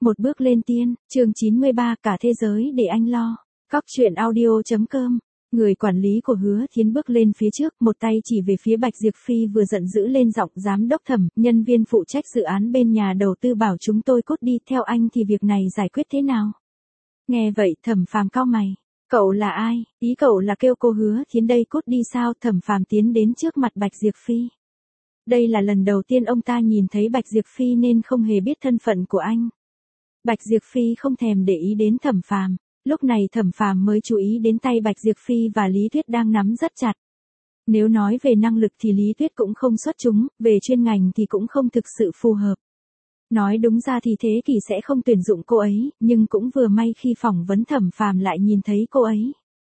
Một bước lên tiên, chương 93, cả thế giới để anh lo. Cóc truyện audio.com. Người quản lý của Hứa Thiến bước lên phía trước, một tay chỉ về phía Bạch Diệp Phi, vừa giận dữ lên giọng: giám đốc Thẩm, nhân viên phụ trách dự án bên nhà đầu tư bảo chúng tôi cút đi, theo anh thì việc này giải quyết thế nào? Nghe vậy, Thẩm Phàm cau mày. Cậu là ai? Ý cậu là kêu cô Hứa Thiến đây cút đi sao? Thẩm Phàm tiến đến trước mặt Bạch Diệp Phi. Đây là lần đầu tiên ông ta nhìn thấy Bạch Diệp Phi nên không hề biết thân phận của anh. Bạch Diệp Phi không thèm để ý đến Thẩm Phàm, lúc này Thẩm Phàm mới chú ý đến tay Bạch Diệp Phi và Lý Tuyết đang nắm rất chặt. Nếu nói về năng lực thì Lý Tuyết cũng không xuất chúng, về chuyên ngành thì cũng không thực sự phù hợp. Nói đúng ra thì Thế Kỷ sẽ không tuyển dụng cô ấy, nhưng cũng vừa may khi phỏng vấn Thẩm Phàm lại nhìn thấy cô ấy.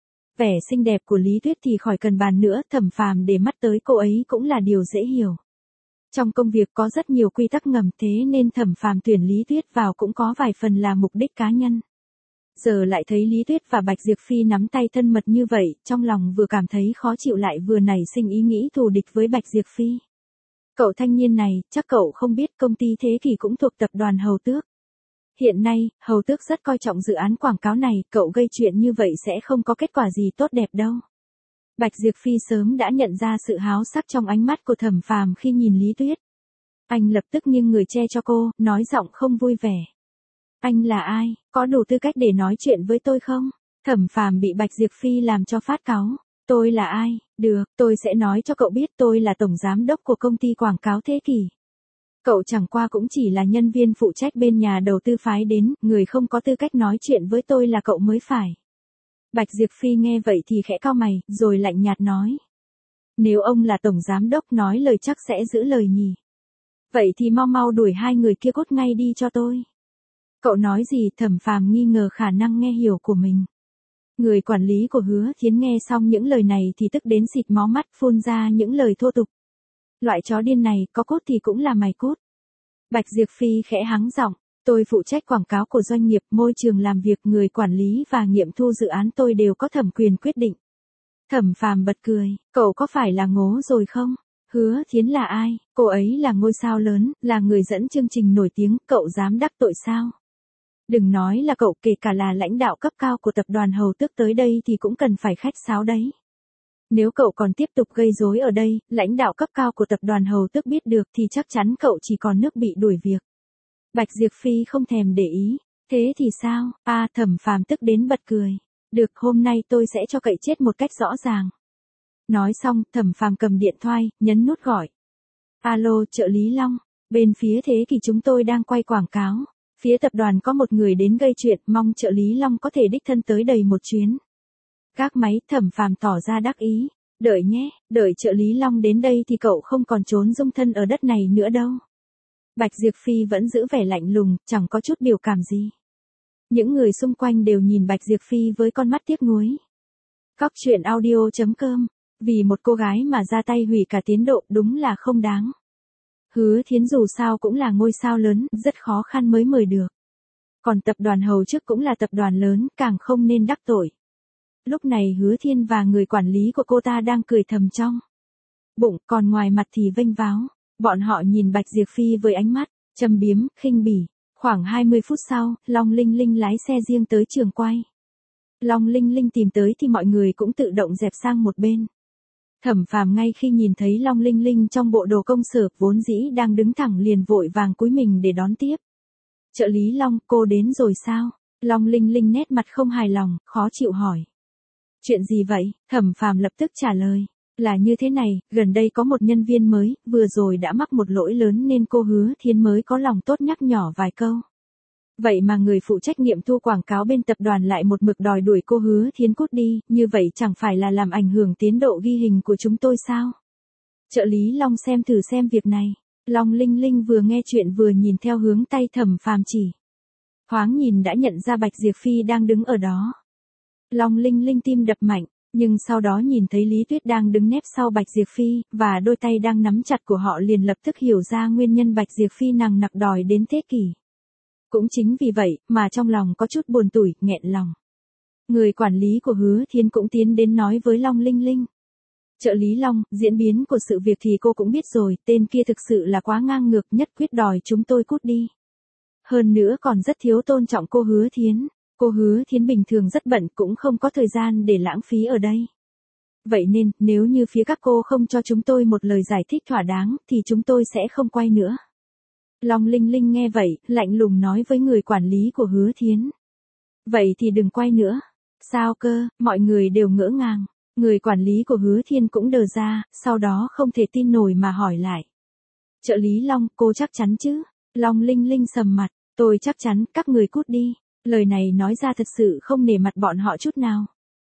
Vẻ xinh đẹp của Lý Tuyết thì khỏi cần bàn nữa, Thẩm Phàm để mắt tới cô ấy cũng là điều dễ hiểu. Trong công việc có rất nhiều quy tắc ngầm, thế nên Thẩm Phàm tuyển Lý Tuyết vào cũng có vài phần là mục đích cá nhân. Giờ lại thấy Lý Tuyết và Bạch Diệp Phi nắm tay thân mật như vậy, trong lòng vừa cảm thấy khó chịu lại vừa nảy sinh ý nghĩ thù địch với Bạch Diệp Phi. Cậu thanh niên này, chắc cậu không biết công ty Thế Kỷ cũng thuộc tập đoàn Hầu Tước. Hiện nay, Hầu Tước rất coi trọng dự án quảng cáo này, cậu gây chuyện như vậy sẽ không có kết quả gì tốt đẹp đâu. Bạch Diệp Phi sớm đã nhận ra sự háo sắc trong ánh mắt của Thẩm Phàm khi nhìn Lý Tuyết. Anh lập tức nghiêng người che cho cô, nói giọng không vui vẻ. Anh là ai, có đủ tư cách để nói chuyện với tôi không? Thẩm Phàm bị Bạch Diệp Phi làm cho phát cáu. Tôi là ai? Được, tôi sẽ nói cho cậu biết, tôi là tổng giám đốc của công ty quảng cáo Thế Kỷ. Cậu chẳng qua cũng chỉ là nhân viên phụ trách bên nhà đầu tư phái đến, người không có tư cách nói chuyện với tôi là cậu mới phải. Bạch Diệp Phi nghe vậy thì khẽ cau mày, rồi lạnh nhạt nói. Nếu ông là tổng giám đốc nói lời chắc sẽ giữ lời nhỉ. Vậy thì mau mau đuổi hai người kia cút ngay đi cho tôi. Cậu nói gì? Thẩm Phàm nghi ngờ khả năng nghe hiểu của mình. Người quản lý của Hứa Thiến nghe xong những lời này thì tức đến xịt máu mắt, phun ra những lời thô tục. Loại chó điên này, có cút thì cũng là mày cút. Bạch Diệp Phi khẽ hắng giọng. Tôi phụ trách quảng cáo của doanh nghiệp, môi trường làm việc, người quản lý và nghiệm thu dự án tôi đều có thẩm quyền quyết định. Thẩm Phàm bật cười, cậu có phải là ngố rồi không? Hứa Thiến là ai? Cô ấy là ngôi sao lớn, là người dẫn chương trình nổi tiếng, cậu dám đắc tội sao? Đừng nói là cậu, kể cả là lãnh đạo cấp cao của tập đoàn Hầu Tước tới đây thì cũng cần phải khách sáo đấy. Nếu cậu còn tiếp tục gây rối ở đây, lãnh đạo cấp cao của tập đoàn Hầu Tước biết được thì chắc chắn cậu chỉ còn nước bị đuổi việc. Bạch Diệp Phi không thèm để ý. Thế thì sao? Thẩm Phàm tức đến bật cười. Được, hôm nay tôi sẽ cho cậy chết một cách rõ ràng. Nói xong, Thẩm Phàm cầm điện thoại, nhấn nút gọi. Alo, trợ lý Long. Bên phía Thế Kỷ chúng tôi đang quay quảng cáo. Phía tập đoàn có một người đến gây chuyện, mong trợ lý Long có thể đích thân tới đầy một chuyến. Gác máy, Thẩm Phàm tỏ ra đắc ý. Đợi nhé, đợi trợ lý Long đến đây thì cậu không còn trốn dung thân ở đất này nữa đâu. Bạch Diệp Phi vẫn giữ vẻ lạnh lùng, chẳng có chút biểu cảm gì. Những người xung quanh đều nhìn Bạch Diệp Phi với con mắt tiếc nuối. Cóc truyện audio.com. Vì một cô gái mà ra tay hủy cả tiến độ, đúng là không đáng. Hứa Thiến dù sao cũng là ngôi sao lớn, rất khó khăn mới mời được. Còn tập đoàn Hầu trước cũng là tập đoàn lớn, càng không nên đắc tội. Lúc này Hứa Thiên và người quản lý của cô ta đang cười thầm trong bụng, còn ngoài mặt thì vênh váo. Bọn họ nhìn Bạch Diệp Phi với ánh mắt châm biếm, khinh bỉ. Khoảng 20 phút sau, Long Linh Linh lái xe riêng tới trường quay. Long Linh Linh tìm tới thì mọi người cũng tự động dẹp sang một bên. Thẩm Phàm ngay khi nhìn thấy Long Linh Linh trong bộ đồ công sở vốn dĩ đang đứng thẳng liền vội vàng cúi mình để đón tiếp. Trợ lý Long, cô đến rồi sao? Long Linh Linh nét mặt không hài lòng, khó chịu hỏi. Chuyện gì vậy? Thẩm Phàm lập tức trả lời. Là như thế này, gần đây có một nhân viên mới, vừa rồi đã mắc một lỗi lớn nên cô Hứa Thiến mới có lòng tốt nhắc nhỏ vài câu. Vậy mà người phụ trách nghiệm thu quảng cáo bên tập đoàn lại một mực đòi đuổi cô Hứa Thiến cút đi, như vậy chẳng phải là làm ảnh hưởng tiến độ ghi hình của chúng tôi sao? Trợ lý Long xem thử xem việc này. Long Linh Linh vừa nghe chuyện vừa nhìn theo hướng tay Thẩm Phàm chỉ. Thoáng nhìn đã nhận ra Bạch Diệp Phi đang đứng ở đó. Long Linh Linh tim đập mạnh. Nhưng sau đó nhìn thấy Lý Tuyết đang đứng nép sau Bạch Diệp Phi, và đôi tay đang nắm chặt của họ liền lập tức hiểu ra nguyên nhân Bạch Diệp Phi nằng nặc đòi đến Thế Kỷ. Cũng chính vì vậy, mà trong lòng có chút buồn tủi, nghẹn lòng. Người quản lý của Hứa Thiến cũng tiến đến nói với Long Linh Linh. Trợ lý Long, diễn biến của sự việc thì cô cũng biết rồi, tên kia thực sự là quá ngang ngược, nhất quyết đòi chúng tôi cút đi. Hơn nữa còn rất thiếu tôn trọng cô Hứa Thiến. Cô Hứa Thiến bình thường rất bận cũng không có thời gian để lãng phí ở đây. Vậy nên, nếu như phía các cô không cho chúng tôi một lời giải thích thỏa đáng, thì chúng tôi sẽ không quay nữa. Long Linh Linh nghe vậy, lạnh lùng nói với người quản lý của Hứa Thiến. Vậy thì đừng quay nữa. Sao cơ, mọi người đều ngỡ ngàng. Người quản lý của Hứa Thiên cũng đờ ra, sau đó không thể tin nổi mà hỏi lại. Trợ lý Long, cô chắc chắn chứ? Long Linh Linh sầm mặt, tôi chắc chắn, các người cút đi. Lời này nói ra thật sự không nể mặt bọn họ chút nào.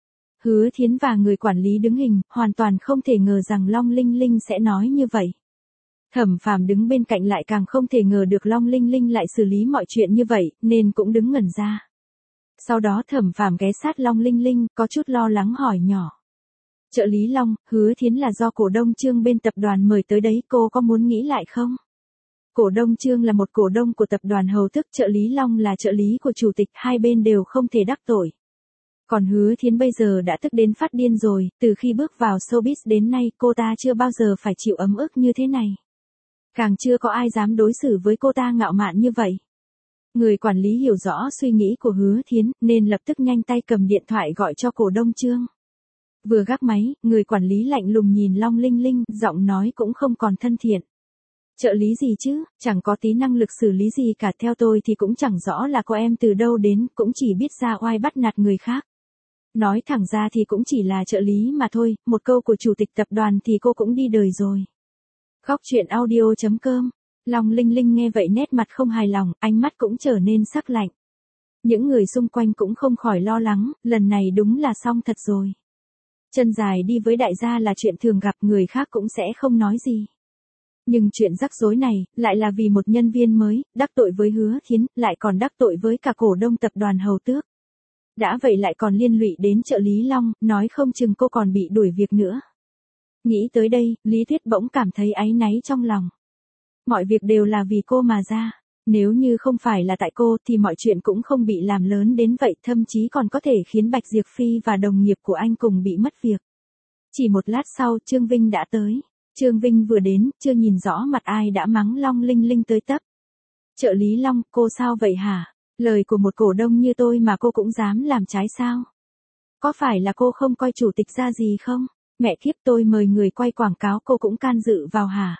Hứa Thiến và người quản lý đứng hình, hoàn toàn không thể ngờ rằng Long Linh Linh sẽ nói như vậy. Thẩm Phàm đứng bên cạnh lại càng không thể ngờ được Long Linh Linh lại xử lý mọi chuyện như vậy, nên cũng đứng ngẩn ra. Sau đó Thẩm Phàm ghé sát Long Linh Linh, có chút lo lắng hỏi nhỏ. Trợ lý Long, Hứa Thiến là do cổ đông Trương bên tập đoàn mời tới đấy, cô có muốn nghĩ lại không? Cổ đông Trương là một cổ đông của tập đoàn Hầu Thức, trợ lý Long là trợ lý của chủ tịch, hai bên đều không thể đắc tội. Còn Hứa Thiến bây giờ đã tức đến phát điên rồi, từ khi bước vào showbiz đến nay cô ta chưa bao giờ phải chịu ấm ức như thế này. Càng chưa có ai dám đối xử với cô ta ngạo mạn như vậy. Người quản lý hiểu rõ suy nghĩ của Hứa Thiến, nên lập tức nhanh tay cầm điện thoại gọi cho cổ đông Trương. Vừa gác máy, người quản lý lạnh lùng nhìn Long Linh Linh, giọng nói cũng không còn thân thiện. Trợ lý gì chứ, chẳng có tí năng lực xử lý gì cả, theo tôi thì cũng chẳng rõ là cô em từ đâu đến, cũng chỉ biết ra oai bắt nạt người khác. Nói thẳng ra thì cũng chỉ là trợ lý mà thôi, một câu của chủ tịch tập đoàn thì cô cũng đi đời rồi. Góc truyện audio.com. Long Linh Linh nghe vậy nét mặt không hài lòng, ánh mắt cũng trở nên sắc lạnh. Những người xung quanh cũng không khỏi lo lắng, lần này đúng là xong thật rồi. Chân dài đi với đại gia là chuyện thường gặp, người khác cũng sẽ không nói gì. Nhưng chuyện rắc rối này, lại là vì một nhân viên mới, đắc tội với Hứa Thiến, lại còn đắc tội với cả cổ đông tập đoàn Hầu Tước. Đã vậy lại còn liên lụy đến trợ lý Long, nói không chừng cô còn bị đuổi việc nữa. Nghĩ tới đây, Lý Tuyết bỗng cảm thấy áy náy trong lòng. Mọi việc đều là vì cô mà ra. Nếu như không phải là tại cô thì mọi chuyện cũng không bị làm lớn đến vậy, thậm chí còn có thể khiến Bạch Diệp Phi và đồng nghiệp của anh cùng bị mất việc. Chỉ một lát sau, Trương Vinh đã tới. Trương Vinh vừa đến, chưa nhìn rõ mặt ai đã mắng Long Linh Linh tới tấp. Trợ lý Long, cô sao vậy hả? Lời của một cổ đông như tôi mà cô cũng dám làm trái sao? Có phải là cô không coi chủ tịch ra gì không? Mẹ kiếp, tôi mời người quay quảng cáo cô cũng can dự vào hả?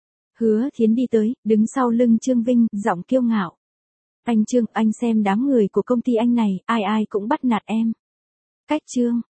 Hứa Thiến đi tới, đứng sau lưng Trương Vinh, giọng kiêu ngạo. Anh Trương, anh xem đám người của công ty anh này, ai ai cũng bắt nạt em. Cách Trương,